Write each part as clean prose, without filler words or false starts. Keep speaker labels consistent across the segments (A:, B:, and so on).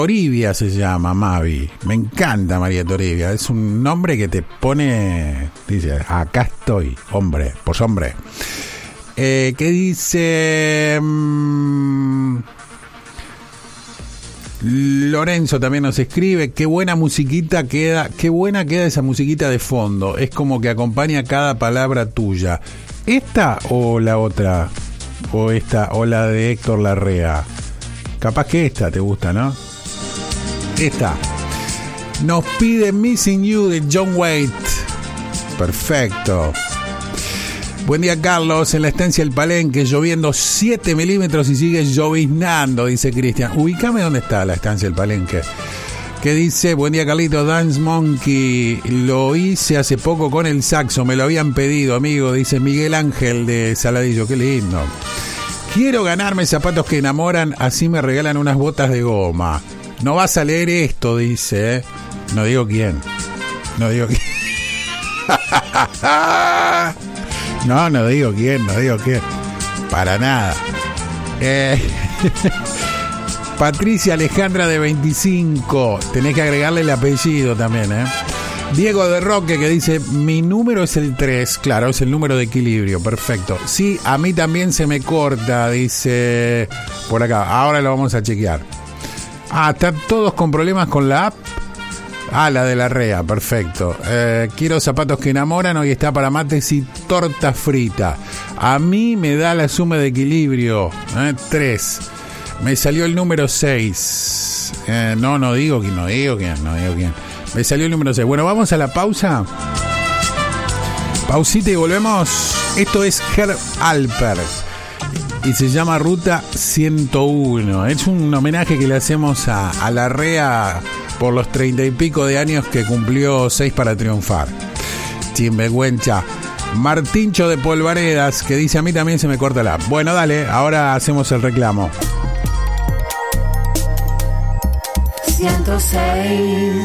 A: Toribia se llama Mavi. Me encanta María Toribia. Es un nombre que te pone... Dice, acá estoy, hombre, pues hombre. ¿Qué dice? Lorenzo también nos escribe, qué buena musiquita queda, qué buena queda esa musiquita de fondo, es como que acompaña cada palabra tuya. ¿Esta o la otra? O esta, o la de Héctor Larrea. Capaz que esta te gusta, ¿no? Esta. Nos pide Missing You de John Waite. Perfecto. Buen día, Carlos. En la estancia del Palenque, lloviendo 7 milímetros y sigue lloviznando, dice Cristian. Ubícame dónde está la estancia del Palenque. Que dice, buen día, Carlito. Dance Monkey, lo hice hace poco con el saxo, me lo habían pedido, amigo, dice Miguel Ángel de Saladillo. Qué lindo. Quiero ganarme zapatos que enamoran, así me regalan unas botas de goma. No vas a leer esto, dice, ¿eh? No digo quién. No digo quién. No digo quién, para nada. Patricia Alejandra de 25, tenés que agregarle el apellido también, ¿eh? Diego de Roque que dice, mi número es el 3, claro, es el número de equilibrio, perfecto. Sí, a mí también se me corta, dice por acá, ahora lo vamos a chequear. ¿Están todos con problemas con la app? La de la REA, perfecto. Quiero zapatos que enamoran, hoy está para mates y torta frita. A mí me da la suma de equilibrio, 3. Me salió el número 6. No digo quién. Me salió el número 6. Bueno, vamos a la pausa. Pausita y volvemos. Esto es Herb Alpert y se llama Ruta 101. Es un homenaje que le hacemos a la REA por los 30 y pico de años que cumplió 6 para triunfar. Chimbecuencha. Martincho de Polvaredas, que dice, a mí también se me corta la... Bueno, dale, ahora hacemos el reclamo.
B: 106.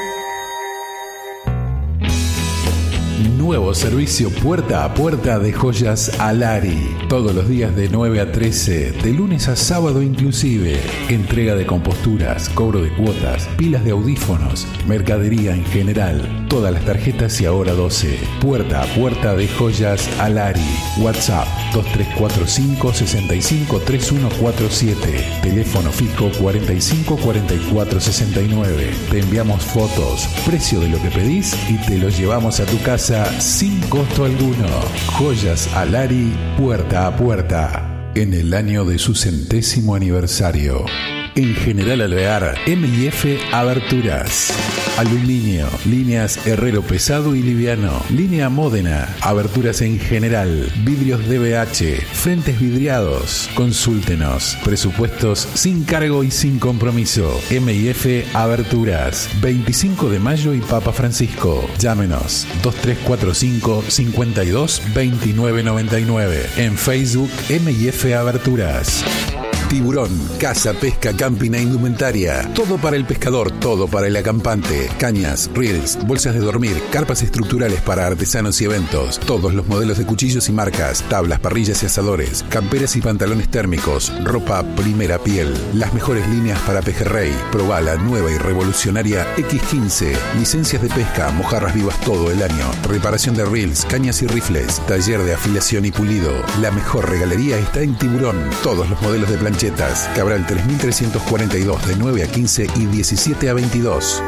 C: Nuevo servicio puerta a puerta de Joyas Alari. Todos los días de 9 a 13, de lunes a sábado inclusive. Entrega de composturas, cobro de cuotas, pilas de audífonos, mercadería en general, todas las tarjetas y ahora 12. Puerta a puerta de Joyas Alari. WhatsApp 2345 65 3147. Teléfono fijo 45 44 69. Te enviamos fotos, precio de lo que pedís y te lo llevamos a tu casa sin costo alguno. Joyas Alari, puerta a puerta. En el año de su 100º aniversario. En General Alvear, M&F Aberturas. Aluminio, líneas Herrero pesado y liviano, línea Módena, aberturas en general, vidrios DBH, frentes vidriados. Consúltenos. Presupuestos sin cargo y sin compromiso. M&F Aberturas, 25 de mayo y Papa Francisco. Llámenos 2345 52 29 99. En Facebook M&F Aberturas. Tiburón, caza, pesca, camping e indumentaria. Todo para el pescador, todo para el acampante. Cañas, reels, bolsas de dormir, carpas estructurales para artesanos y eventos. Todos los modelos de cuchillos y marcas, tablas, parrillas y asadores, camperas y pantalones térmicos, ropa primera piel. Las mejores líneas para pejerrey. Probá la nueva y revolucionaria X15. Licencias de pesca, mojarras vivas todo el año. Reparación de reels, cañas y rifles. Taller de afilación y pulido. La mejor regalería está en Tiburón. Todos los modelos de plancha Cabral 3342 de 9 a 15 y 17 a 22.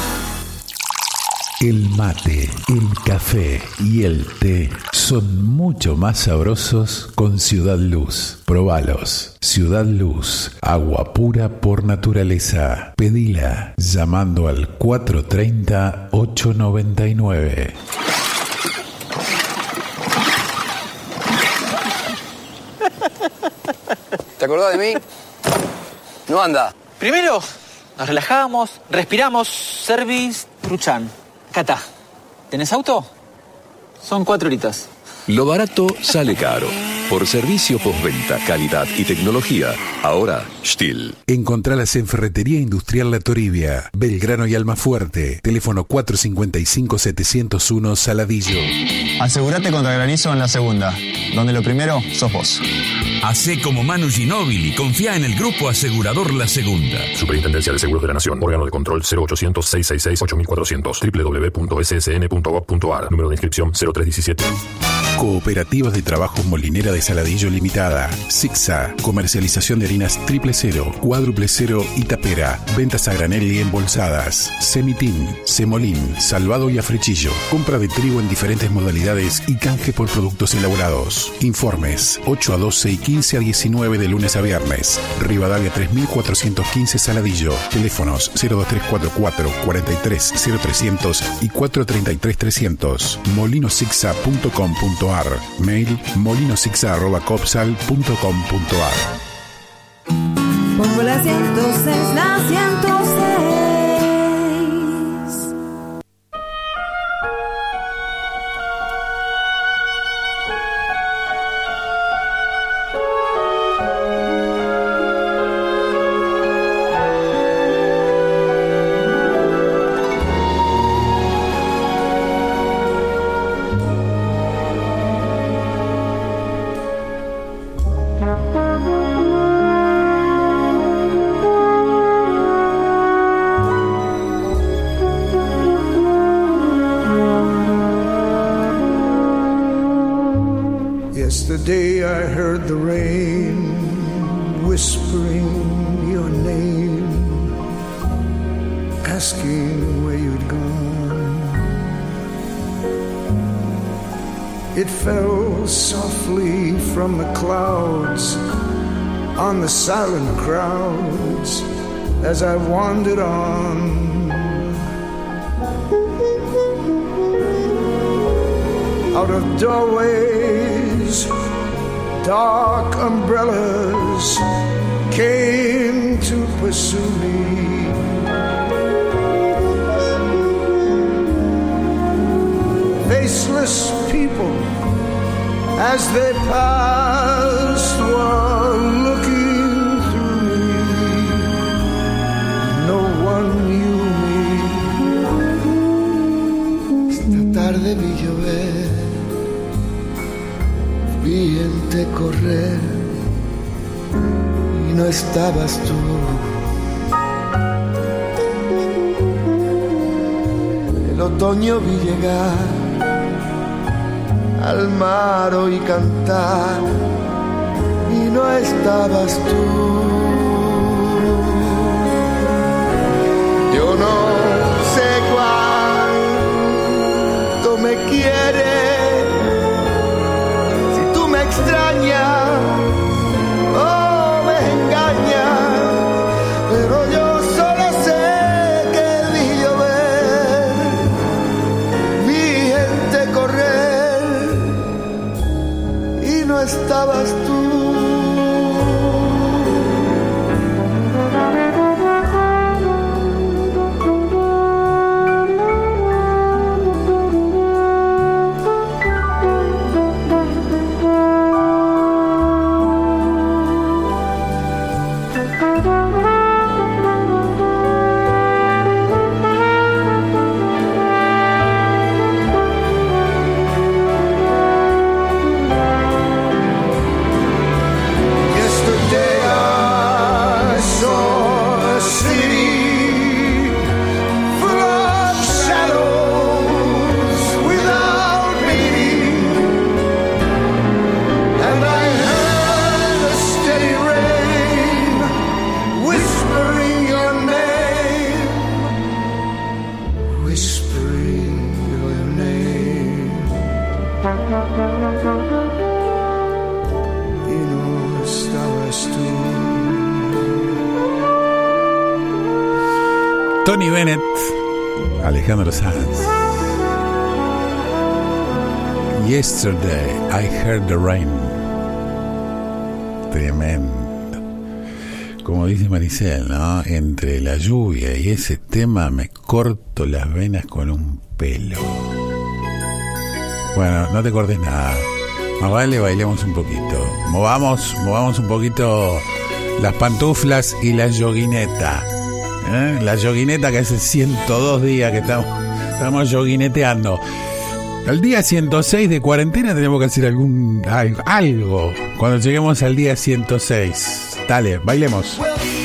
C: El mate, el café y el té son mucho más sabrosos con Ciudad Luz. Probalos. Ciudad Luz, agua pura por naturaleza. Pedila llamando al 430-899.
D: ¿Te acordás de mí? No anda.
E: Primero, nos relajamos, respiramos, service, truchan. Acá está. ¿Tenés auto? Son 4 horitas.
F: Lo barato sale caro.
B: Por servicio postventa, calidad y tecnología, ahora Stihl.
C: Encontralas en Ferretería Industrial La Toribia, Belgrano y Almafuerte. Teléfono 455-701 Saladillo.
F: Asegúrate contra granizo en la segunda, donde lo primero sos vos.
G: Hacé como Manu Ginóbili y confía en el Grupo Asegurador La Segunda.
H: Superintendencia de Seguros de la Nación. Órgano de control 0800-666-8400. www.ssn.gov.ar. Número de inscripción 0317.
C: Cooperativas de Trabajos Molinera de Saladillo Limitada. Sixa. Comercialización de harinas 000, 400 y tapera. Ventas a granel y embolsadas. Semitín, semolín, salvado y africhillo. Compra de trigo en diferentes modalidades y canje por productos elaborados. Informes 8 a 12 y 15 a 19 de lunes a viernes. Rivadavia 3415 Saladillo. Teléfonos 02344 43 0300 y 433 300. molinosixa.com.ar. Mail molinosixa@copsal.com.ar.
I: Pongo la 106, la 106.
J: Yesterday I heard the rain whispering your name, asking where you'd gone. It fell softly from the clouds on the silent crowds as I wandered on. Out of doorways, dark umbrellas came to pursue me. Faceless people, as they passed, were looking through me. No one knew me. Esta tarde vi llover, vi gente correr y no estabas tú. El otoño vi llegar al mar oí cantar y no estabas tú. Yo no sé cuánto me quieres, si tú me extrañas o me engañas, pero yo solo sé que vi llover, vi gente correr y no estabas tú.
A: Tony Bennett, Alejandro Sanz. Yesterday I heard the rain. Tremendo. Como dice Maricel, ¿no? Entre la lluvia y ese tema me corto las venas con un pelo. Bueno, no te cortes nada. Más vale bailemos un poquito. Movamos un poquito las pantuflas y la yoguineta. La yoguineta que hace 102 días que estamos yoguineteando. Al día 106 de cuarentena tenemos que hacer algo. Cuando lleguemos al día 106. Dale, bailemos.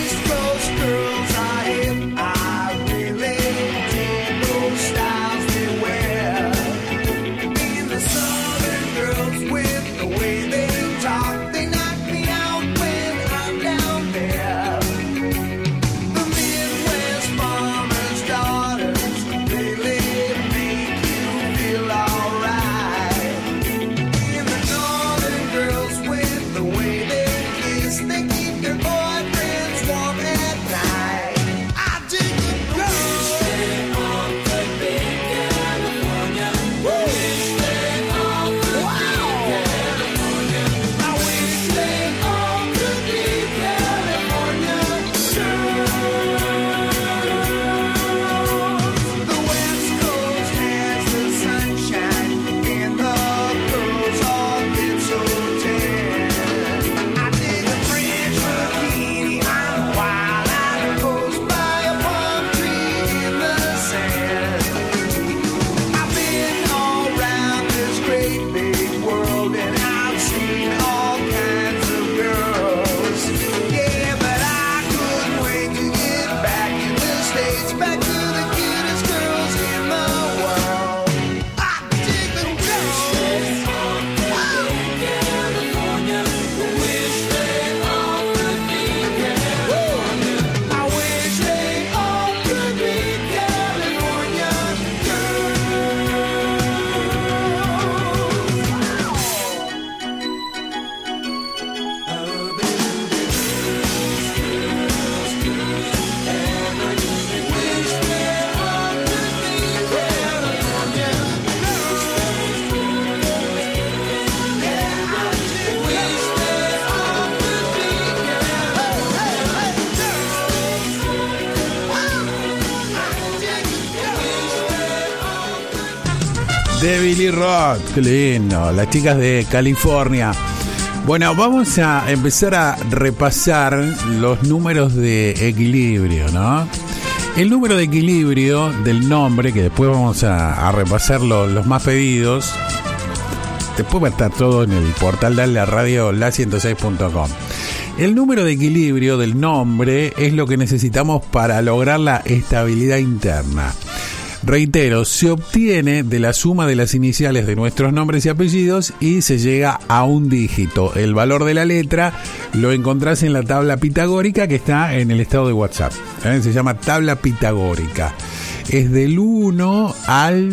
A: De Billy Roth, qué lindo, las chicas de California. Bueno, vamos a empezar a repasar los números de equilibrio, ¿no? El número de equilibrio del nombre, que después vamos a repasar los más pedidos. Después va a estar todo en el portal de la radio la106.com. El número de equilibrio del nombre es lo que necesitamos para lograr la estabilidad interna. Reitero, se obtiene de la suma de las iniciales de nuestros nombres y apellidos y se llega a un dígito. El valor de la letra lo encontrás en la tabla pitagórica que está en el estado de WhatsApp. Se llama tabla pitagórica. Es del 1 al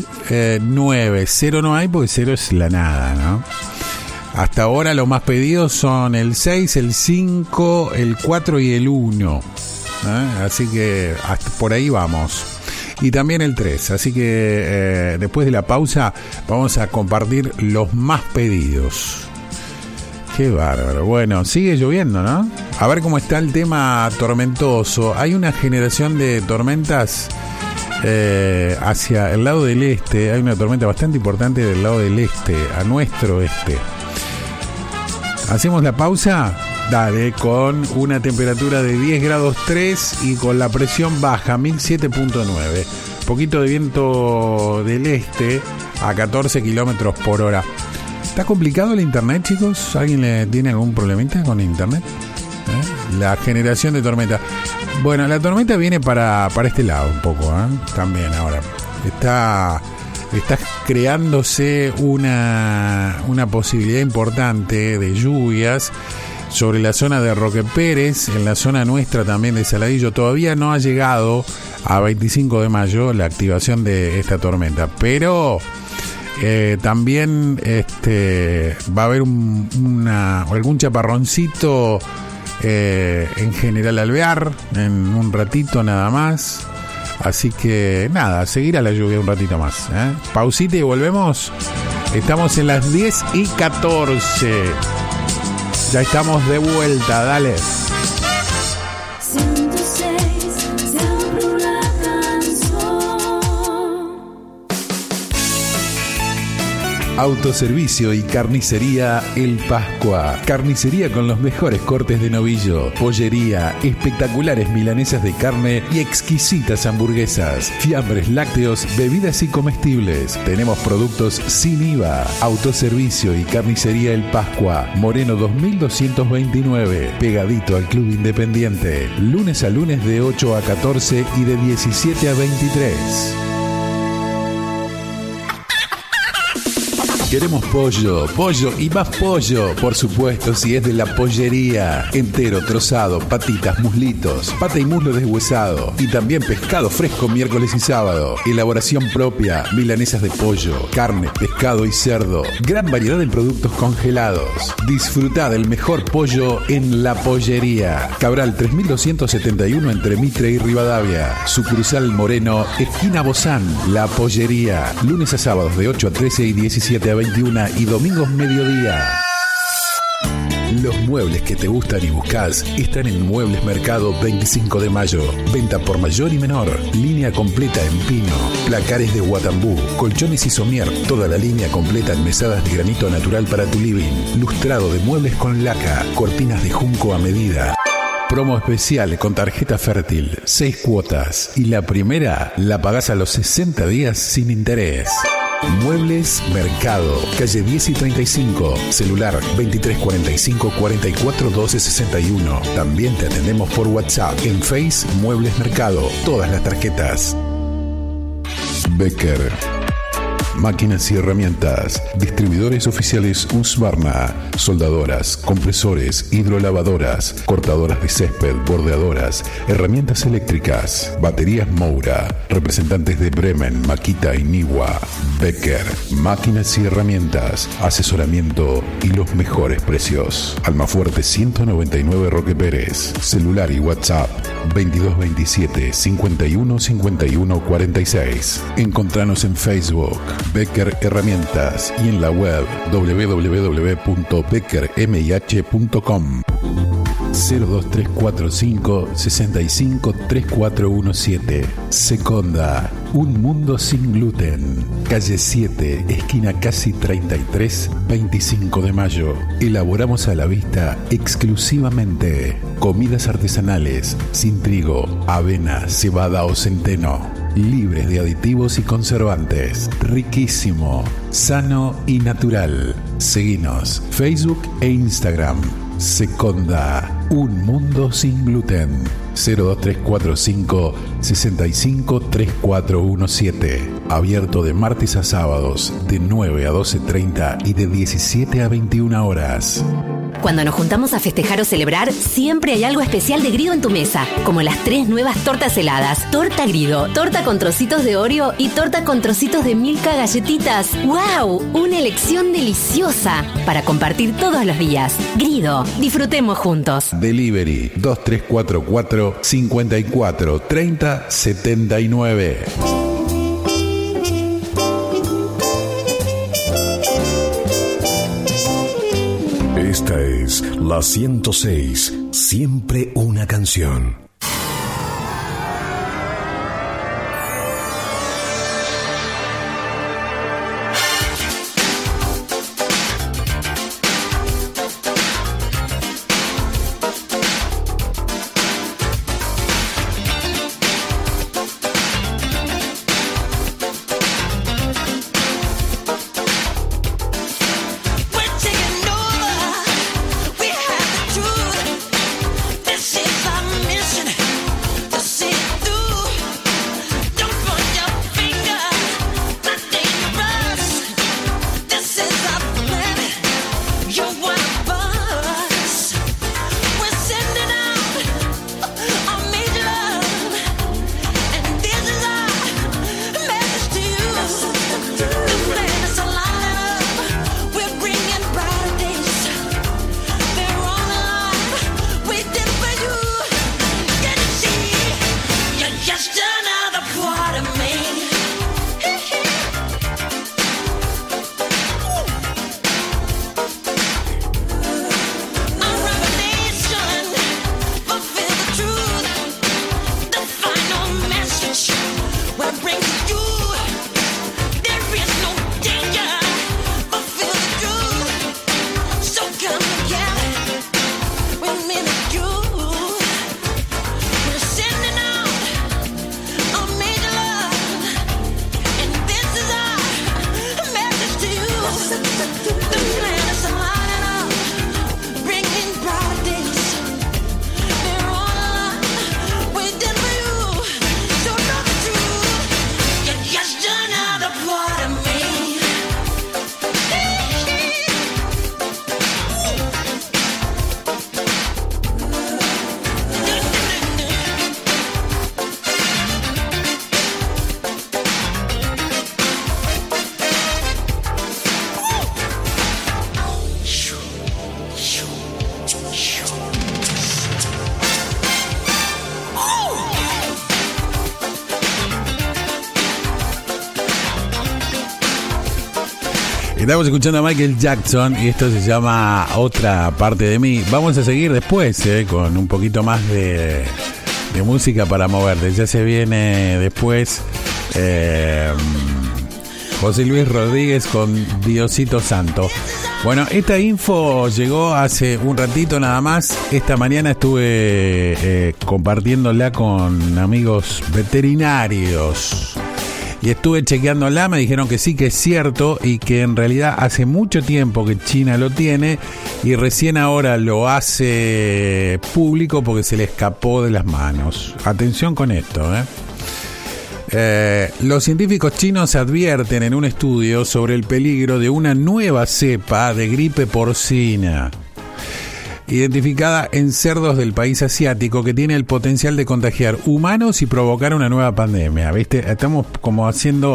A: 9. 0 no hay porque 0 es la nada, ¿no? Hasta ahora los más pedidos son el 6, el 5, el 4 y el 1. Así que hasta por ahí vamos. Y también el 3, así que después de la pausa vamos a compartir los más pedidos. Qué bárbaro. Bueno, sigue lloviendo, ¿no? A ver cómo está el tema tormentoso. Hay una generación de tormentas hacia el lado del este. Hay una tormenta bastante importante del lado del este, a nuestro este. ¿Hacemos la pausa? Dale, con una temperatura de 10 grados 3 y con la presión baja, 1007.9. Poquito de viento del este a 14 kilómetros por hora. ¿Está complicado el internet, chicos? ¿Alguien le tiene algún problemita con el internet? La generación de tormenta. Bueno, la tormenta viene para este lado un poco, también ahora. Está creándose una posibilidad importante de lluvias sobre la zona de Roque Pérez, en la zona nuestra también de Saladillo. Todavía no ha llegado a 25 de mayo la activación de esta tormenta, pero también va a haber algún chaparroncito en General Alvear en un ratito nada más. Así que nada, seguir a la lluvia un ratito más, Pausita y volvemos. Estamos en las 10:14. Ya estamos de vuelta, dale.
C: Autoservicio y carnicería El Pascua. Carnicería con los mejores cortes de novillo, pollería, espectaculares milanesas de carne y exquisitas hamburguesas, fiambres lácteos, bebidas y comestibles. Tenemos productos sin IVA. Autoservicio y carnicería El Pascua, Moreno 2229, pegadito al Club Independiente. Lunes a lunes de 8 a 14 y de 17 a 23. Queremos pollo, pollo y más pollo. Por supuesto, si es de la pollería. Entero, trozado, patitas, muslitos, pata y muslo deshuesado. Y también pescado fresco miércoles y sábado. Elaboración propia, milanesas de pollo, carne, pescado y cerdo. Gran variedad en productos congelados. Disfrutá del mejor pollo en La Pollería. Cabral 3271 entre Mitre y Rivadavia. Sucursal Moreno, esquina Bozán. La Pollería. Lunes a sábados de 8 a 13 y 17 a 21 y domingos mediodía. Los muebles que te gustan y buscas están en Muebles Mercado 25 de Mayo. Venta por mayor y menor. Línea completa en pino. Placares de Guatambú. Colchones y somier. Toda la línea completa en mesadas de granito natural para tu living. Lustrado de muebles con laca. Cortinas de junco a medida. Promo especial con tarjeta fértil. 6 cuotas. Y la primera la pagás a los 60 días sin interés. Muebles Mercado, calle 10 y 35, celular 2345 44 12 61. También te atendemos por WhatsApp. En Face, Muebles Mercado, todas las tarjetas. Becker. Máquinas y herramientas. Distribuidores oficiales Husqvarna. Soldadoras, compresores, hidrolavadoras, cortadoras de césped, bordeadoras, herramientas eléctricas, baterías Moura. Representantes de Bremen, Makita y Niwa. Becker. Máquinas y herramientas. Asesoramiento y los mejores precios. Almafuerte 199 Roque Pérez. Celular y WhatsApp 2227 51 51 46. Encontranos en Facebook Becker Herramientas y en la web www.beckermih.com. 02345 65 3417. Seconda, un mundo sin gluten. Calle 7, esquina casi 33, 25 de Mayo. Elaboramos a la vista exclusivamente comidas artesanales, sin trigo, avena, cebada o centeno. Libres de aditivos y conservantes. Riquísimo, sano y natural. Seguinos Facebook e Instagram. Seconda, un mundo sin gluten. 02345 65 3417. Abierto de martes a sábados de 9 a 12:30 y de 17 a 21 horas.
K: Cuando nos juntamos a festejar o celebrar, siempre hay algo especial de Grido en tu mesa, como las 3 nuevas tortas heladas. Torta Grido, torta con trocitos de Oreo y torta con trocitos de Milka galletitas. ¡Wow! Una elección deliciosa para compartir todos los días. Grido, disfrutemos juntos.
C: Delivery 2344 54 30 79.
B: Esta es la 106, siempre una canción.
A: Estamos escuchando a Michael Jackson y esto se llama Otra parte de mí. Vamos a seguir después con un poquito más de música para moverte. Ya se viene después José Luis Rodríguez con Diosito Santo. Bueno, esta info llegó hace un ratito nada más. Esta mañana estuve compartiéndola con amigos veterinarios. Y estuve chequeándola, me dijeron que sí, que es cierto y que en realidad hace mucho tiempo que China lo tiene y recién ahora lo hace público porque se le escapó de las manos. Atención con esto, los científicos chinos advierten en un estudio sobre el peligro de una nueva cepa de gripe porcina identificada en cerdos del país asiático que tiene el potencial de contagiar humanos y provocar una nueva pandemia. ¿Viste? Estamos como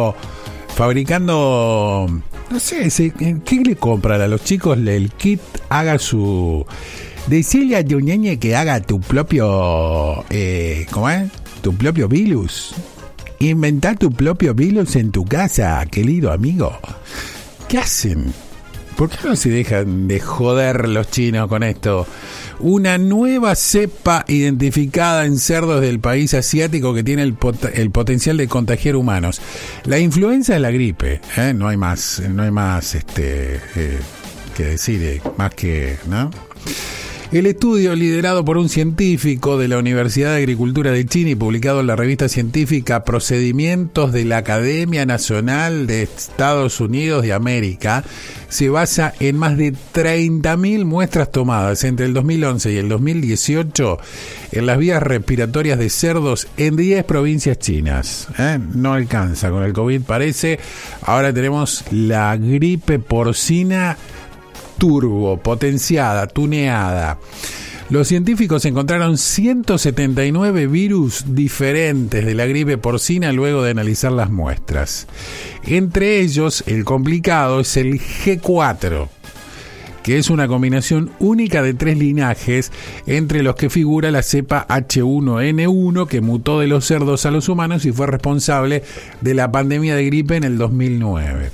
A: fabricando, no sé, ¿qué le compran a los chicos? El kit, haga su... Decirle a tu ñeñe que haga tu propio, ¿cómo es? Tu propio virus. Inventar tu propio virus en tu casa, querido amigo. ¿Qué hacen? ¿Por qué no se dejan de joder los chinos con esto? Una nueva cepa identificada en cerdos del país asiático que tiene el potencial de contagiar humanos. La influenza es la gripe, no hay más que decir, más que, ¿no? El estudio, liderado por un científico de la Universidad de Agricultura de China y publicado en la revista científica Procedimientos de la Academia Nacional de Estados Unidos de América, se basa en más de 30.000 muestras tomadas entre el 2011 y el 2018 en las vías respiratorias de cerdos en 10 provincias chinas. No alcanza con el COVID, parece. Ahora tenemos la gripe porcina turbo, potenciada, tuneada. Los científicos encontraron 179 virus diferentes de la gripe porcina luego de analizar las muestras. Entre ellos, el complicado es el G4, que es una combinación única de 3 linajes, entre los que figura la cepa H1N1, que mutó de los cerdos a los humanos y fue responsable de la pandemia de gripe en el 2009.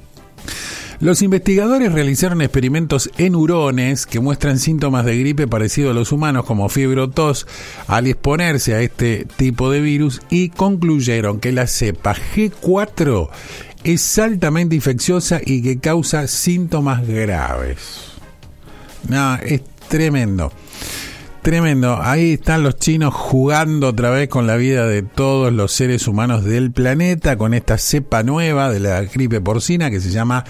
A: Los investigadores realizaron experimentos en hurones que muestran síntomas de gripe parecido a los humanos, como fiebre o tos, al exponerse a este tipo de virus, y concluyeron que la cepa G4 es altamente infecciosa y que causa síntomas graves. No, es tremendo. Tremendo. Ahí están los chinos jugando otra vez con la vida de todos los seres humanos del planeta con esta cepa nueva de la gripe porcina que se llama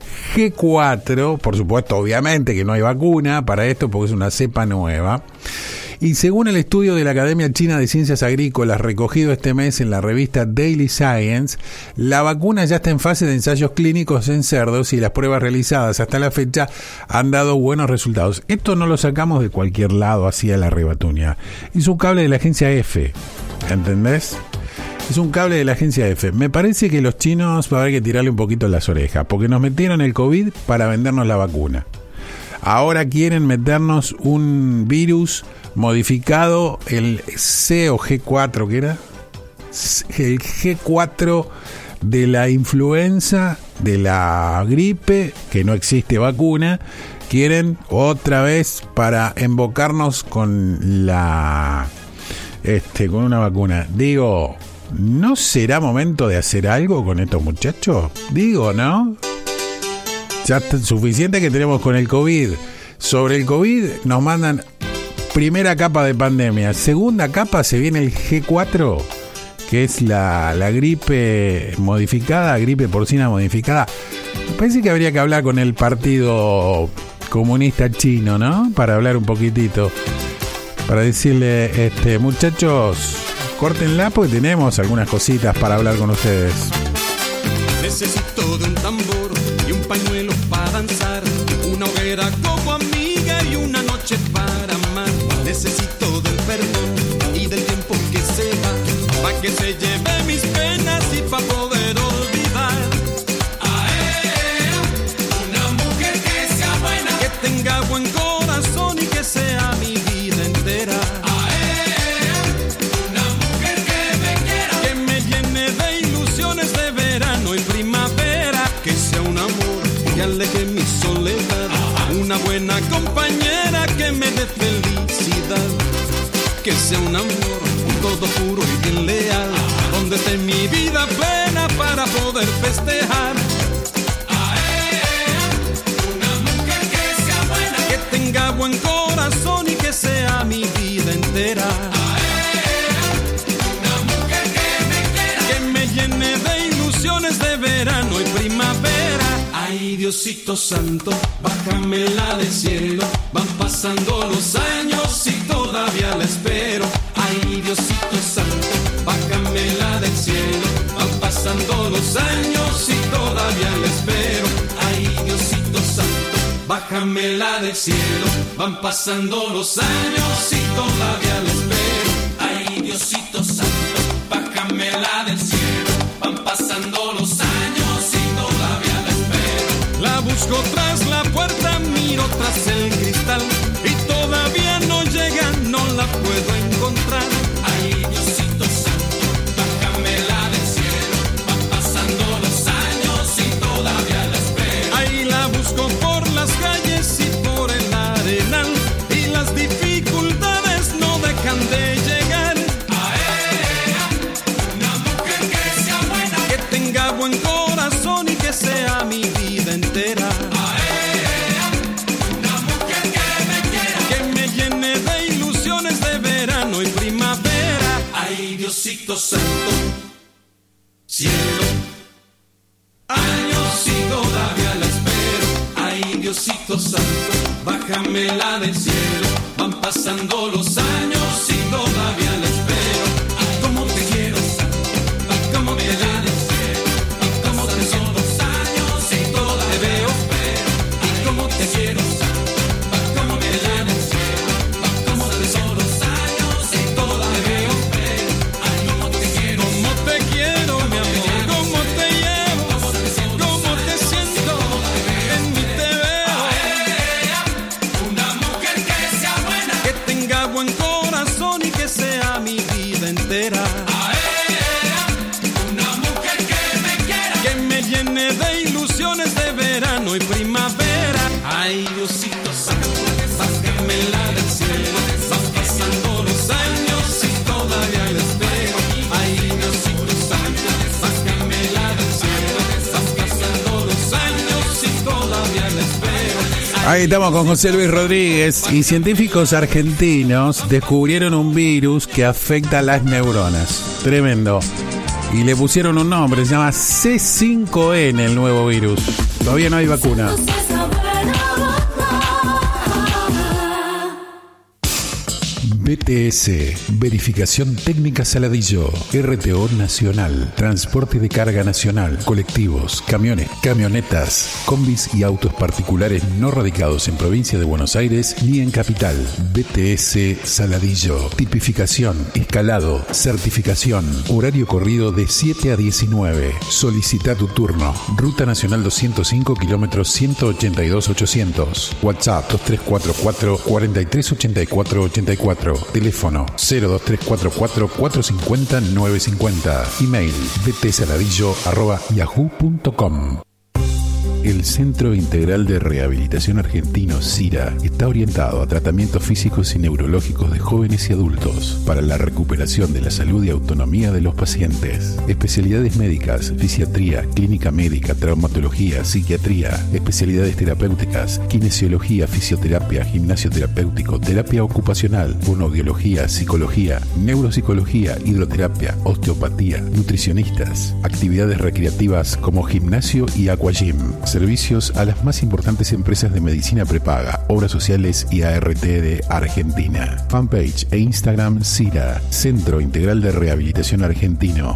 A: G4. Por supuesto, obviamente que no hay vacuna para esto porque es una cepa nueva. Y según el estudio de la Academia China de Ciencias Agrícolas recogido este mes en la revista Daily Science, la vacuna ya está en fase de ensayos clínicos en cerdos y las pruebas realizadas hasta la fecha han dado buenos resultados. Esto no lo sacamos de cualquier lado así a la rebatuña. Es un cable de la agencia F, ¿entendés? Es un cable de la agencia F. Me parece que los chinos va a haber que tirarle un poquito las orejas, porque nos metieron el COVID para vendernos la vacuna. Ahora quieren meternos un virus modificado, el C o G4, ¿qué era? El G4 de la influenza, de la gripe, que no existe vacuna. Quieren otra vez para embocarnos con con una vacuna. Digo, ¿no será momento de hacer algo con estos muchachos? Digo, ¿no? Ya está suficiente que tenemos con el COVID. Sobre el COVID nos mandan primera capa de pandemia. Segunda capa se viene el G4, que es la gripe modificada, gripe porcina modificada. Me parece que habría que hablar con el Partido Comunista Chino, ¿no? Para hablar un poquitito. Para decirle, muchachos, córtenla porque tenemos algunas cositas para hablar con ustedes.
L: Necesito de un tambor y un pañuelo para danzar, una hoguera como amiga y una noche para amar. Necesito del perdón y del tiempo que se va, pa' que se lleve mis penas y pa' poder olvidar. Una mujer que sea buena, que tenga buen corazón y que sea mi vida entera. Una mujer que me quiera, que me llene de ilusiones de verano y primavera, que sea un amor sea un amor, un todo puro y bien leal, donde esté mi vida plena para poder festejar. Una mujer que sea buena, que tenga buen corazón y que sea mi vida entera. Una mujer que me quiera, que me llene de ilusiones de verano y primavera. Ay, Diosito santo, bájamela del cielo. Van pasando los años y todavía la espero. Ay, Diosito santo, bájamela del cielo. Van pasando los años y todavía la espero. Ay, Diosito santo, bájamela del cielo. Van pasando los años y todavía la espero. Ay, Diosito santo, bájamela del cielo. Van pasando los años y todavía la espero. La busco tras la puerta, miro tras el cristal y todavía no llega, no la puedo encontrar. Ay, Diosito santo, bájamela del cielo. Van pasando los años y todavía la espero. Ahí la busco por las calles y por el arenal y las dificultades no dejan de llegar. Una mujer que sea buena, que tenga buen corazón y que sea mi vida entera. Una mujer que me quiera, que me llene de ilusiones de verano y primavera. Ay, Diosito santo, cielo, años y todavía la espero. Ay, Diosito santo, bájamela del cielo. Van pasando los años y todavía la espero. Ay, cómo te quiero santo, ay, cómo te la del cielo. Ay, cómo te son los años y todavía te veo. Ay, cómo te quiero santo, ay, cómo te la del cielo. Ay, cómo te son los años y todavía te veo. Ay, cómo te quiero, mi amor, cómo te llevo, cómo te siento, en mí te veo. Una mujer que sea buena, que tenga buen corazón y que sea mi vida entera. Una mujer que me quiera, que me llene de ilusiones de verano y primavera. Ay, Diosito santo, bájamela del cielo. Van pasando los años y todavía la espero. Ay, Diosito santo, bájamela del cielo. Van pasando los años y todavía la espero.
A: Ahí estamos con José Luis Rodríguez. Y científicos argentinos descubrieron un virus que afecta a las neuronas. Tremendo. Y le pusieron un nombre, se llama C5N, el nuevo virus. Todavía no hay vacuna.
C: BTS, Verificación Técnica Saladillo, RTO Nacional, Transporte de Carga Nacional, colectivos, camiones, camionetas, combis y autos particulares no radicados en provincia de Buenos Aires ni en capital. BTS Saladillo, tipificación, escalado, certificación, horario corrido de 7 a 19. Solicita tu turno. Ruta Nacional 205, kilómetros 182-800. WhatsApp 2344 438484. Teléfono 02344 450 950. Email btsaladillo@yahoo.com. El Centro Integral de Rehabilitación Argentino, CIRA, está orientado a tratamientos físicos y neurológicos de jóvenes y adultos para la recuperación de la salud y autonomía de los pacientes. Especialidades médicas, fisiatría, clínica médica, traumatología, psiquiatría, especialidades terapéuticas, kinesiología, fisioterapia, gimnasio terapéutico, terapia ocupacional, fonoaudiología, psicología, neuropsicología, hidroterapia, osteopatía, nutricionistas, actividades recreativas como gimnasio y aquagym. Servicios a las más importantes empresas de medicina prepaga, obras sociales y ART de Argentina. Fanpage e Instagram CIRA, Centro Integral de Rehabilitación Argentino,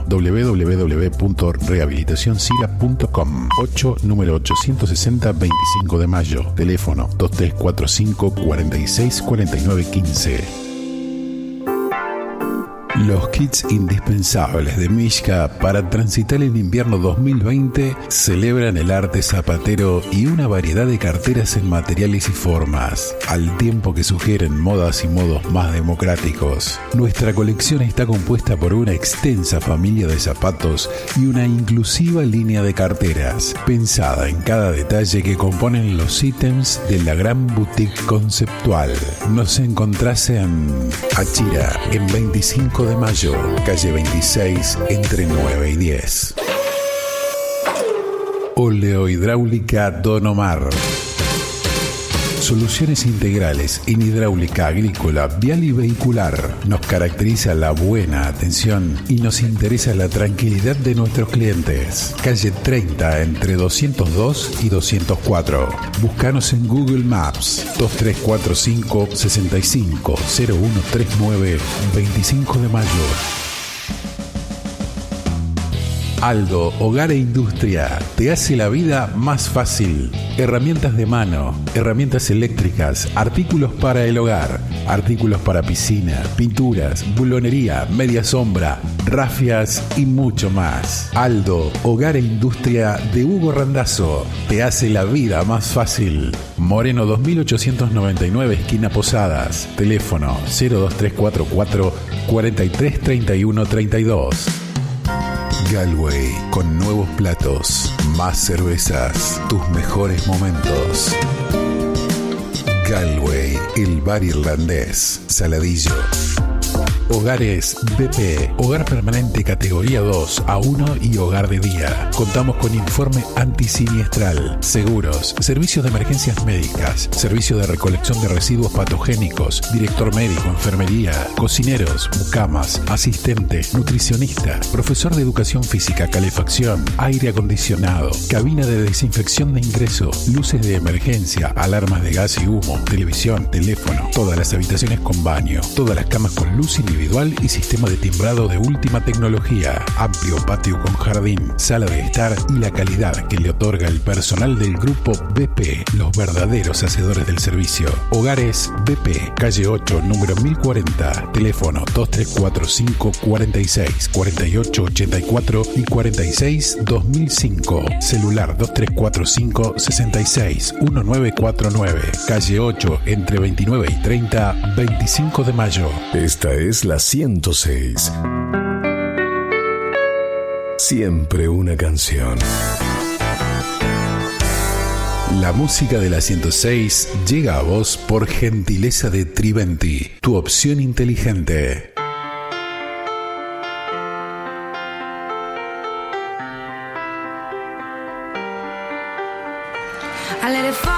C: www.rehabilitacioncira.com. 8, número 860, 25 de mayo. Teléfono 2345 46 49 15. Los kits indispensables de Mishka para transitar el invierno 2020 celebran el arte zapatero y una variedad de carteras en materiales y formas, al tiempo que sugieren modas y modos más democráticos. Nuestra colección está compuesta por una extensa familia de zapatos y una inclusiva línea de carteras, pensada en cada detalle que componen los ítems de la gran boutique conceptual. Nos encontrás en Achira, en 25 de mayo, calle 26, entre 9 y 10. Oleohidráulica Don Omar. Soluciones integrales en hidráulica agrícola, vial y vehicular. Nos caracteriza la buena atención y nos interesa la tranquilidad de nuestros clientes. Calle 30 entre 202 y 204. Búscanos en Google Maps. 2345 65 0139 25 de mayo. Aldo Hogar e Industria te hace la vida más fácil. Herramientas de mano, herramientas eléctricas, artículos para el hogar, artículos para piscina, pinturas, bulonería, media sombra, rafias y mucho más. Aldo Hogar e Industria de Hugo Randazzo te hace la vida más fácil. Moreno 2899, esquina Posadas. Teléfono 02344 433132. Galway, con nuevos platos, más cervezas, tus mejores momentos. Galway, el bar irlandés, Saladillo. Hogares BP, hogar permanente categoría 2 a 1 y hogar de día. Contamos con informe antisiniestral, seguros, servicios de emergencias médicas, servicio de recolección de residuos patogénicos, director médico, enfermería, cocineros, mucamas, asistente, nutricionista, profesor de educación física, calefacción, aire acondicionado, cabina de desinfección de ingreso, luces de emergencia, alarmas de gas y humo, televisión, teléfono, todas las habitaciones con baño, todas las camas con luz individual y sistema de timbrado de última tecnología, amplio patio con jardín, sala de estar y la calidad que le otorga el personal del grupo BP, los verdaderos hacedores del servicio. Hogares BP, calle 8, número 1040, teléfono 2345 46 48 84 y 46 2005, celular 2345 66 1949, calle 8, entre 29 y 30, 25 de mayo.
B: Esta es la 106. Siempre una canción.
C: La música de la 106 llega a vos por gentileza de Triventi, tu opción inteligente.
I: I let it fall.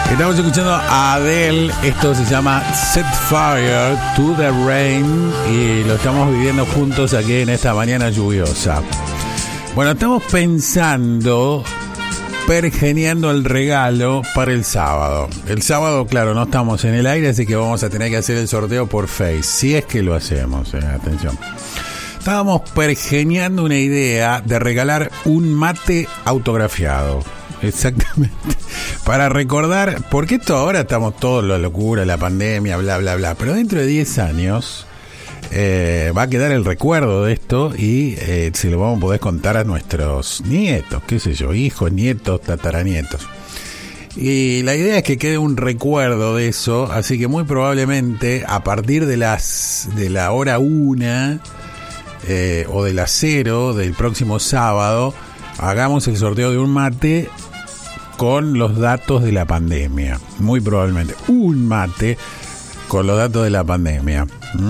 A: Estamos escuchando a Adele, esto se llama Set Fire to the Rain y lo estamos viviendo juntos aquí en esta mañana lluviosa. Bueno, estamos pensando, pergeneando el regalo para el sábado. El sábado, claro, no estamos en el aire, así que vamos a tener que hacer el sorteo por Face, si es que lo hacemos, atención. Estábamos pergeneando una idea de regalar un mate autografiado. Exactamente. Para recordar, porque esto ahora estamos todos la locura, la pandemia, bla, bla, bla. Pero dentro de 10 años va a quedar el recuerdo de esto y se lo vamos a poder contar a nuestros nietos, qué sé yo, hijos, nietos, tataranietos. Y la idea es que quede un recuerdo de eso, así que muy probablemente a partir de la hora 1 o de las 0 del próximo sábado hagamos el sorteo de un mate con los datos de la pandemia. Muy probablemente un mate con los datos de la pandemia.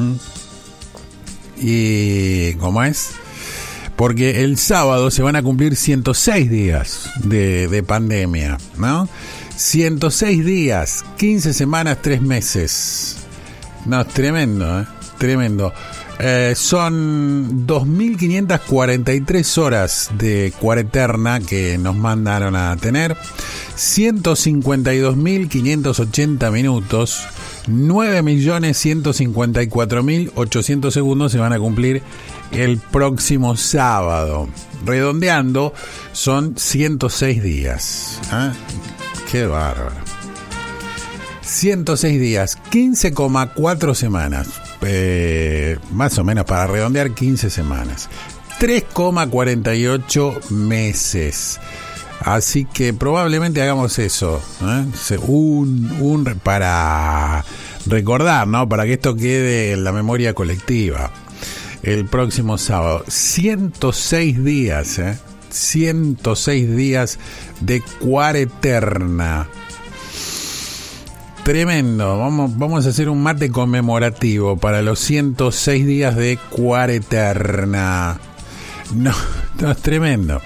A: ¿Y cómo es? Porque el sábado se van a cumplir 106 días de pandemia, ¿no? 106 días, 15 semanas, 3 meses. No, es tremendo, tremendo. Son 2.543 horas de cuareterna que nos mandaron a tener, 152.580 minutos, 9.154.800 segundos se van a cumplir el próximo sábado. Redondeando, son 106 días. ¡Qué bárbaro! 106 días, 15,4 semanas. Más o menos, para redondear, 15 semanas. 3,48 meses. Así que probablemente hagamos eso, para recordar, ¿no? Para que esto quede en la memoria colectiva. El próximo sábado. 106 días, 106 días de cuareterna. Tremendo. Vamos a hacer un mate conmemorativo para los 106 días de cuareterna. No, es tremendo.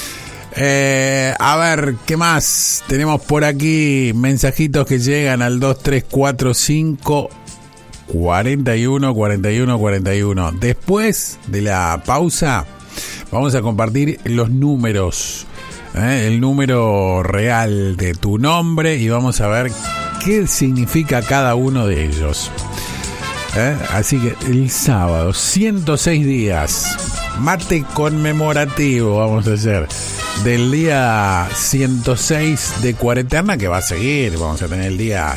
A: A ver, ¿qué más? Tenemos por aquí mensajitos que llegan al 2345 41 41 41. Después de la pausa vamos a compartir los números, el número real de tu nombre y vamos a ver qué significa cada uno de ellos. Así que el sábado, 106 días, mate conmemorativo vamos a hacer del día 106 de cuareterna, que va a seguir. Vamos a tener el día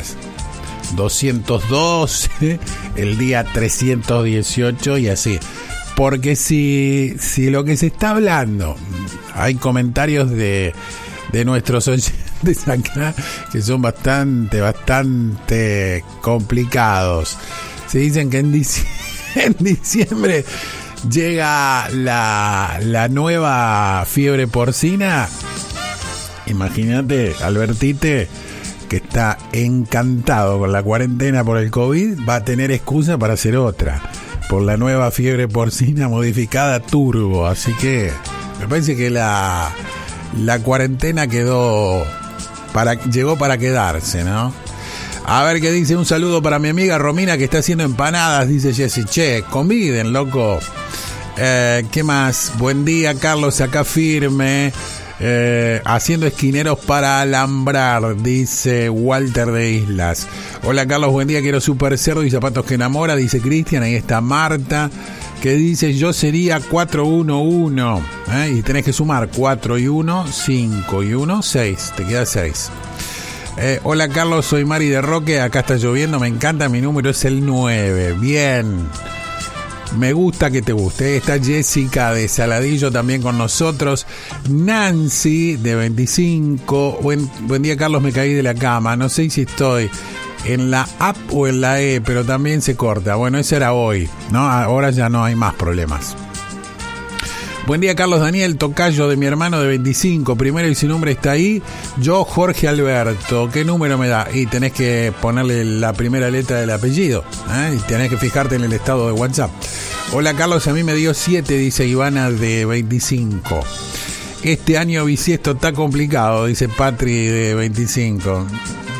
A: 212, el día 318 y así. Porque si lo que se está hablando, hay comentarios de nuestros oyentes acá que son bastante complicados. Se dicen que en diciembre llega la nueva fiebre porcina. Imagínate, Albertite, que está encantado con la cuarentena por el COVID, va a tener excusa para hacer otra, por la nueva fiebre porcina modificada turbo. Así que me parece que la cuarentena llegó para quedarse, ¿no? A ver qué dice. Un saludo para mi amiga Romina que está haciendo empanadas, dice Jessy. Che, conviden, loco. ¿Qué más? Buen día, Carlos, acá firme. Haciendo esquineros para alambrar, dice Walter de Islas. Hola, Carlos, buen día. Quiero super cerdo y zapatos que enamora, dice Cristian. Ahí está Marta, que dice yo sería 411. Y tenés que sumar 4 y 1, 5 y 1, 6. Te queda 6. Hola, Carlos, soy Mari de Roque. Acá está lloviendo, me encanta. Mi número es el 9. Bien. Me gusta que te guste. Está Jessica de Saladillo también con nosotros. Nancy de 25. Buen día, Carlos, me caí de la cama. No sé si estoy en la app o en la E, pero también se corta. Bueno, ese era hoy, ¿no? Ahora ya no hay más problemas. Buen día, Carlos Daniel, tocayo de mi hermano de 25. Primero, y su nombre está ahí. Yo, Jorge Alberto. ¿Qué número me da? Y tenés que ponerle la primera letra del apellido, y tenés que fijarte en el estado de WhatsApp. Hola, Carlos, a mí me dio 7, dice Ivana de 25. Este año bisiesto está complicado, dice Patri de 25.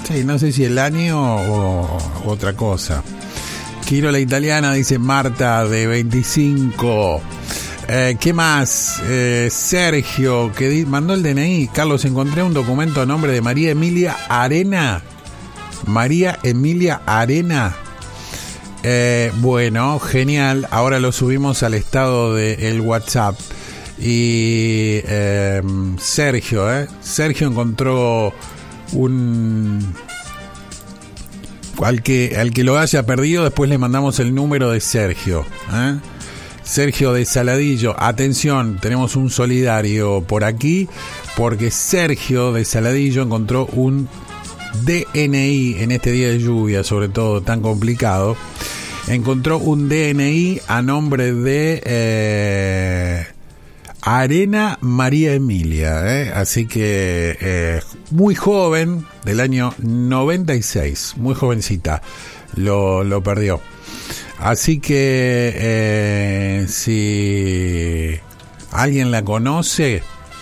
A: Sí, no sé si el año o otra cosa. Quiero la italiana, dice Marta, de 25. ¿Qué más? Sergio, que mandó el DNI. Carlos, encontré un documento a nombre de María Emilia Arena. María Emilia Arena. Bueno, genial. Ahora lo subimos al estado del WhatsApp. Y Sergio encontró al que lo haya perdido, después le mandamos el número de Sergio. Sergio de Saladillo, atención, tenemos un solidario por aquí, porque Sergio de Saladillo encontró un DNI en este día de lluvia, sobre todo tan complicado. Encontró un DNI a nombre de Arena María Emilia, así que muy joven, del año 96, muy jovencita, lo perdió. Así que si alguien la conoce,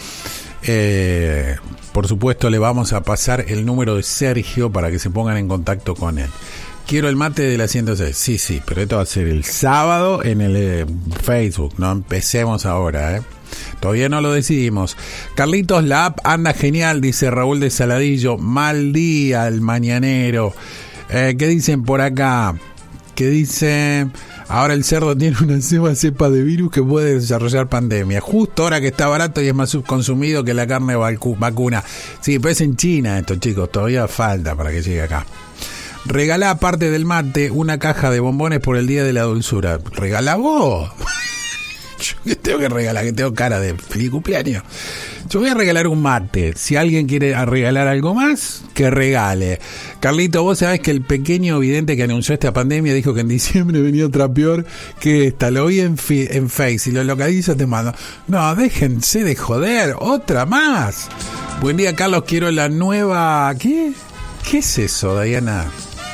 A: por supuesto le vamos a pasar el número de Sergio para que se pongan en contacto con él. Quiero el mate de la 106. Sí, pero esto va a ser el sábado en el Facebook. No empecemos ahora, Todavía no lo decidimos. Carlitos, la app anda genial, dice Raúl de Saladillo. Mal día el mañanero. ¿Qué dicen por acá? Que dice, ahora el cerdo tiene una nueva cepa de virus que puede desarrollar pandemia. Justo ahora que está barato y es más subconsumido que la carne vacuna. Sí, pero es en China esto, chicos. Todavía falta para que llegue acá. Regalá, aparte del mate, una caja de bombones por el Día de la Dulzura. ¿Regalá vos? Yo que tengo que regalar, que tengo cara de feliz cumpleaños. Yo voy a regalar un mate. Si alguien quiere regalar algo más, que regale. Carlito, vos sabés que el pequeño vidente que anunció esta pandemia dijo que en diciembre venía otra peor que esta. Lo vi en Face y lo localizo, te mando. No, déjense de joder, otra más. Buen día, Carlos, quiero la nueva... ¿Qué es eso, Diana?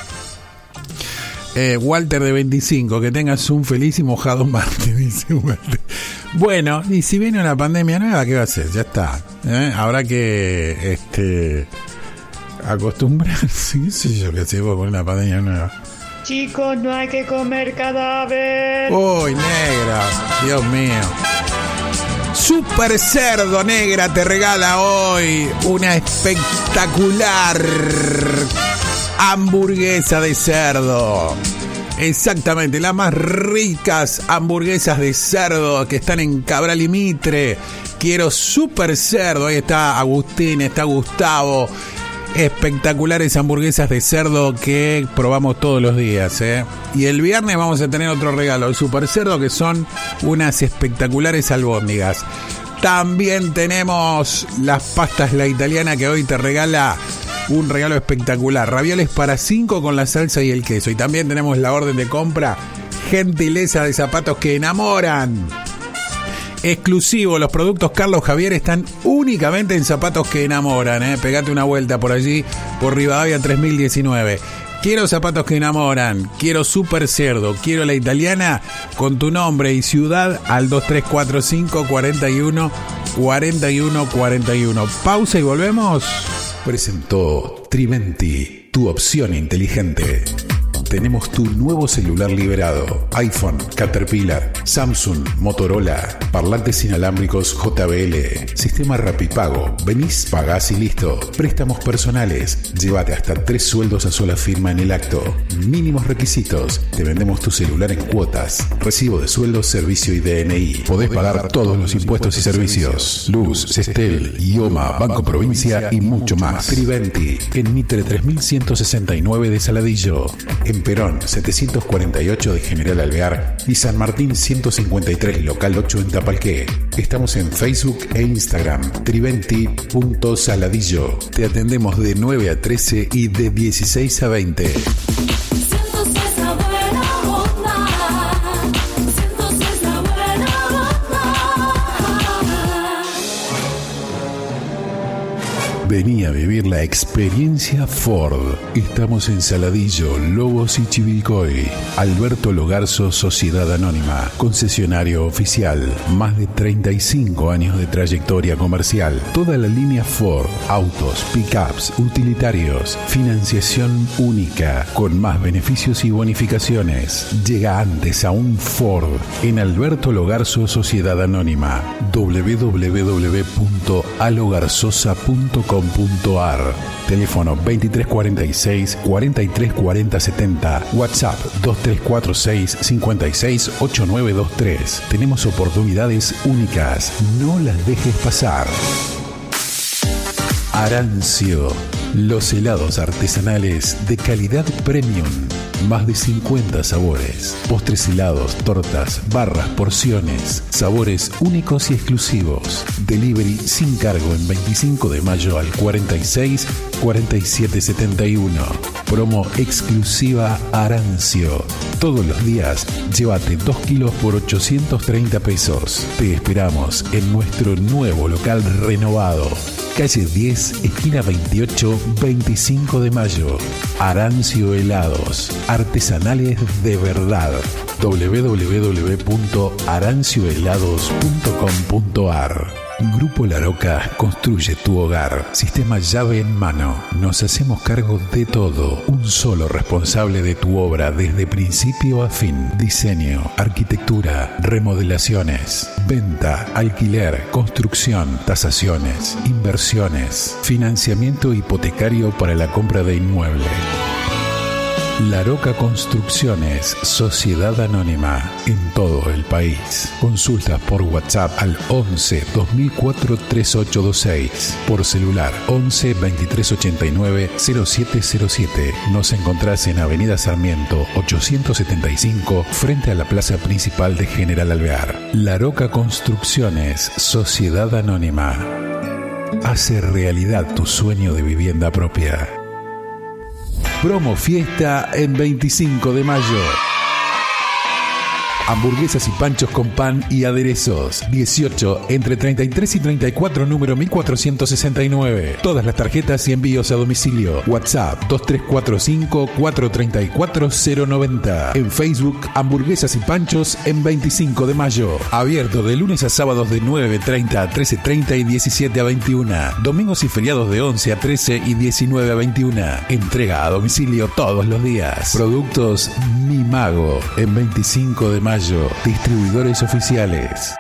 A: Walter de 25, que tengas un feliz y mojado martes, dice Walter. Bueno, y si viene una pandemia nueva, ¿qué va a hacer? Ya está. Habrá que acostumbrarse. ¿Qué sé yo qué sé vos con una pandemia nueva?
M: Chicos, no hay que comer cadáver.
A: Uy, negra, Dios mío. Super Cerdo, negra, te regala hoy una espectacular hamburguesa de cerdo. Exactamente, las más ricas hamburguesas de cerdo que están en Cabral y Mitre. Quiero Super Cerdo. Ahí está Agustín, está Gustavo. Espectaculares hamburguesas de cerdo que probamos todos los días, Y el viernes vamos a tener otro regalo, el Super Cerdo, que son unas espectaculares albóndigas. También tenemos las pastas La Italiana, que hoy te regala un regalo espectacular. Ravioles para 5 con la salsa y el queso. Y también tenemos la orden de compra, gentileza de zapatos que enamoran. Exclusivo, los productos Carlos Javier están únicamente en Zapatos que Enamoran, Pegate una vuelta por allí, por Rivadavia 3019. Quiero zapatos que enamoran, quiero Super Cerdo, quiero La Italiana, con tu nombre y ciudad al 2345 41 41 41. Pausa y volvemos.
C: Presentó Triventi, tu opción inteligente. Tenemos tu nuevo celular liberado. iPhone, Caterpillar, Samsung, Motorola, parlantes inalámbricos JBL, sistema Rapipago. Venís, pagás y listo. Préstamos personales. Llévate hasta 3 sueldos a sola firma en el acto. Mínimos requisitos. Te vendemos tu celular en cuotas. Recibo de sueldo, servicio y DNI. Podés pagar todos los impuestos y servicios. Luz, Sestel, IOMA, Banco Provincia y mucho más. Triventi, en Mitre 3169 de Saladillo. En Perón 748 de General Alvear y San Martín 153 local 8 en Tapalqué. Estamos en Facebook e Instagram, triventi.saladillo. Te atendemos de 9 a 13 y de 16 a 20. Vení a vivir la experiencia Ford. Estamos en Saladillo, Lobos y Chivilcoy. Alberto Logarzo, Sociedad Anónima. Concesionario oficial. Más de 35 años de trayectoria comercial. Toda la línea Ford. Autos, pickups, utilitarios. Financiación única. Con más beneficios y bonificaciones. Llega antes a un Ford. En Alberto Logarzo, Sociedad Anónima. www.alogarzosa.com.ar. Teléfono 2346 4340 70. WhatsApp 2346 56 8923. Tenemos oportunidades únicas. No las dejes pasar. Arancio. Los helados artesanales de calidad premium. Más de 50 sabores. Postres helados, tortas, barras, porciones. Sabores únicos y exclusivos. Delivery sin cargo en 25 de mayo al 46 47 71. Promo exclusiva Arancio. Todos los días, llévate 2 kilos por 830 pesos. Te esperamos en nuestro nuevo local renovado. Calle 10, esquina 28, 25 de mayo. Arancio Helados. Artesanales de verdad. www.aranciohelados.com.ar. Grupo La Roca construye tu hogar. Sistema llave en mano. Nos hacemos cargo de todo. Un solo responsable de tu obra desde principio a fin. Diseño, arquitectura, remodelaciones, venta, alquiler, construcción, tasaciones, inversiones, financiamiento hipotecario para la compra de inmueble. La Roca Construcciones, Sociedad Anónima, en todo el país. Consultas por WhatsApp al 11 2004 3826. Por celular 11 2389 0707. Nos encontrás en Avenida Sarmiento 875, frente a la plaza principal de General Alvear. La Roca Construcciones, Sociedad Anónima. Hace realidad tu sueño de vivienda propia. Promo fiesta en 25 de mayo. Hamburguesas y panchos con pan y aderezos. 18 entre 33 y 34, número 1469. Todas las tarjetas y envíos a domicilio. WhatsApp 2345 434 090. En Facebook, Hamburguesas y Panchos en 25 de mayo. Abierto de lunes a sábados de 9:30 a 13:30 y 17 a 21. Domingos y feriados de 11 a 13 y 19 a 21. Entrega a domicilio todos los días. Productos Mi Mago en 25 de mayo. Distribuidores oficiales.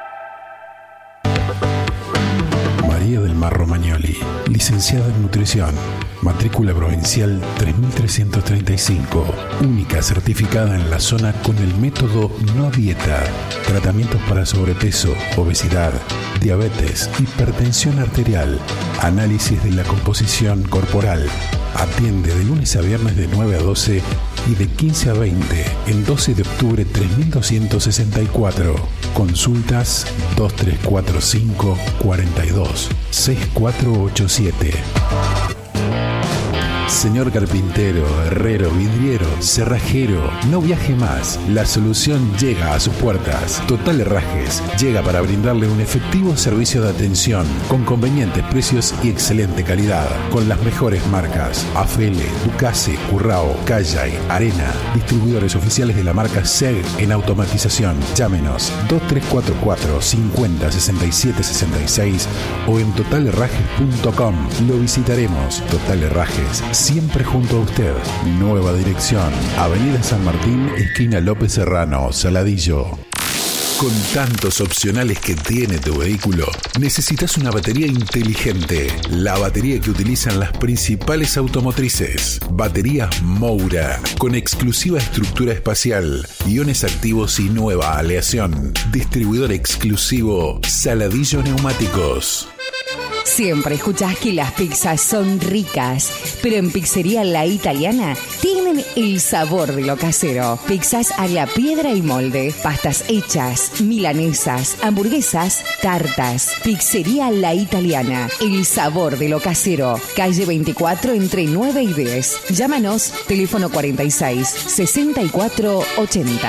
C: María del Mar Romagnoli, licenciada en nutrición, matrícula provincial 3335, única certificada en la zona con el método No Dieta, tratamientos para sobrepeso, obesidad, diabetes, hipertensión arterial, análisis de la composición corporal. Atiende de lunes a viernes de 9 a 12 y de 15 a 20 en 12 de octubre 3264. Consultas 2345 42 6487. Señor carpintero, herrero, vidriero, cerrajero, no viaje más. La solución llega a sus puertas. Total Herrajes llega para brindarle un efectivo servicio de atención con convenientes precios y excelente calidad, con las mejores marcas: Afele, Ducase, Currao, Callay, Arena. Distribuidores oficiales de la marca SEG en automatización. Llámenos 2344 50 67 66 o en totalherrajes.com. Lo visitaremos. Total Herrajes, siempre junto a usted. Nueva dirección: Avenida San Martín, esquina López Serrano, Saladillo. Con tantos opcionales que tiene tu vehículo, necesitas una batería inteligente. La batería que utilizan las principales automotrices. Baterías Moura, con exclusiva estructura espacial, iones activos y nueva aleación. Distribuidor exclusivo Saladillo Neumáticos.
N: Siempre escuchás que las pizzas son ricas, pero en Pizzería La Italiana tienen el sabor de lo casero. Pizzas a la piedra y molde, pastas hechas, milanesas, hamburguesas, tartas. Pizzería La Italiana, el sabor de lo casero. Calle 24 entre 9 y 10. Llámanos, teléfono 46 64 80.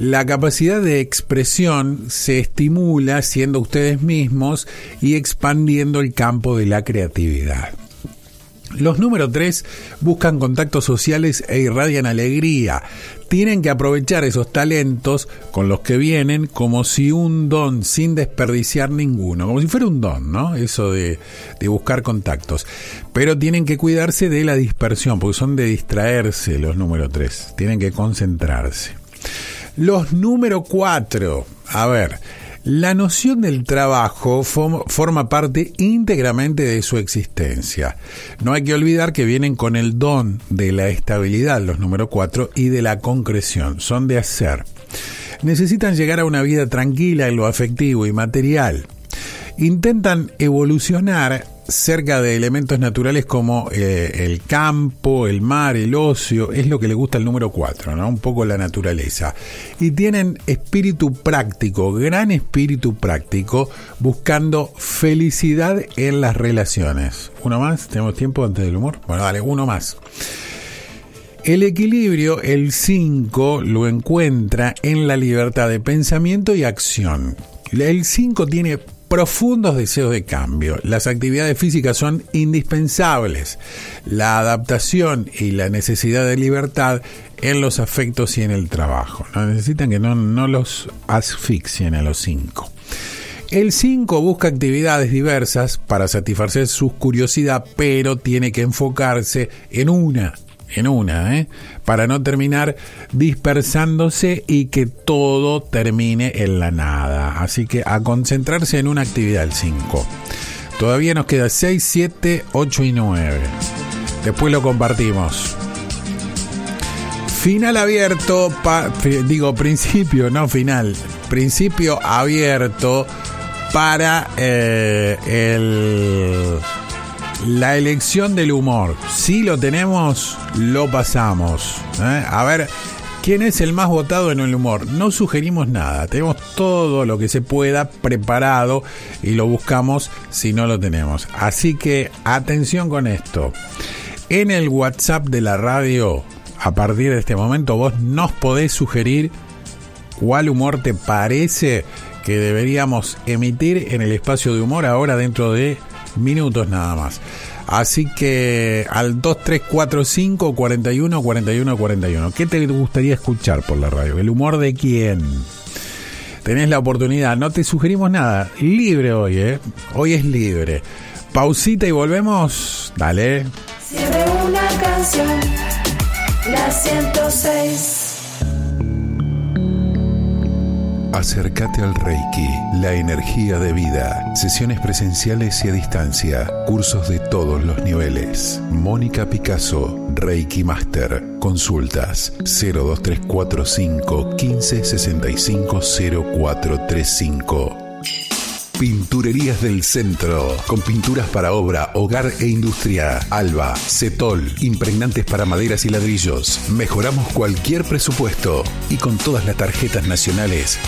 A: La capacidad de expresión se estimula siendo ustedes mismos y expandiendo el campo de la creatividad. Los número 3 buscan contactos sociales e irradian alegría. Tienen que aprovechar esos talentos con los que vienen como si un don, sin desperdiciar ninguno, como si fuera un don, ¿no? Eso de buscar contactos. Pero tienen que cuidarse de la dispersión, porque son de distraerse los número 3. Tienen que concentrarse. Los número 4, a ver, la noción del trabajo forma parte íntegramente de su existencia. No hay que olvidar que vienen con el don de la estabilidad, los número 4, y de la concreción, son de hacer. Necesitan llegar a una vida tranquila en lo afectivo y material. Intentan evolucionar cerca de elementos naturales como el campo, el mar, el ocio. Es lo que le gusta al número 4, ¿no? Un poco la naturaleza. Y tienen espíritu práctico, gran espíritu práctico, buscando felicidad en las relaciones. ¿Uno más? ¿Tenemos tiempo antes del humor? Bueno, dale, uno más. El equilibrio, el 5, lo encuentra en la libertad de pensamiento y acción. El 5 tiene profundos deseos de cambio. Las actividades físicas son indispensables. La adaptación y la necesidad de libertad en los afectos y en el trabajo. No necesitan que no los asfixien a los 5. El 5 busca actividades diversas para satisfacer su curiosidad, pero tiene que enfocarse en una, para no terminar dispersándose y que todo termine en la nada. Así que a concentrarse en una actividad el 5. Todavía nos queda 6, 7, 8 y 9. Después lo compartimos. Final abierto, principio, no final. Principio abierto para la elección del humor. Si lo tenemos, lo pasamos. A ver, ¿quién es el más votado en el humor? No sugerimos nada. Tenemos todo lo que se pueda preparado y lo buscamos si no lo tenemos. Así que atención con esto. En el WhatsApp de la radio, a partir de este momento, vos nos podés sugerir cuál humor te parece que deberíamos emitir en el espacio de humor ahora dentro de minutos nada más. Así que al 2345 41 41 41. ¿Qué te gustaría escuchar por la radio? ¿El humor de quién? Tenés la oportunidad, no te sugerimos nada. Libre hoy, Hoy es libre. Pausita y volvemos. Dale.
I: Siempre una canción, la 106.
C: Acércate al Reiki, la energía de vida. Sesiones presenciales y a distancia. Cursos de todos los niveles. Mónica Picasso, Reiki Master. Consultas 02345 15 65 0435. Pinturerías del Centro, con pinturas para obra, hogar e industria. Alba, Cetol, impregnantes para maderas y ladrillos. Mejoramos cualquier presupuesto y con todas las tarjetas nacionales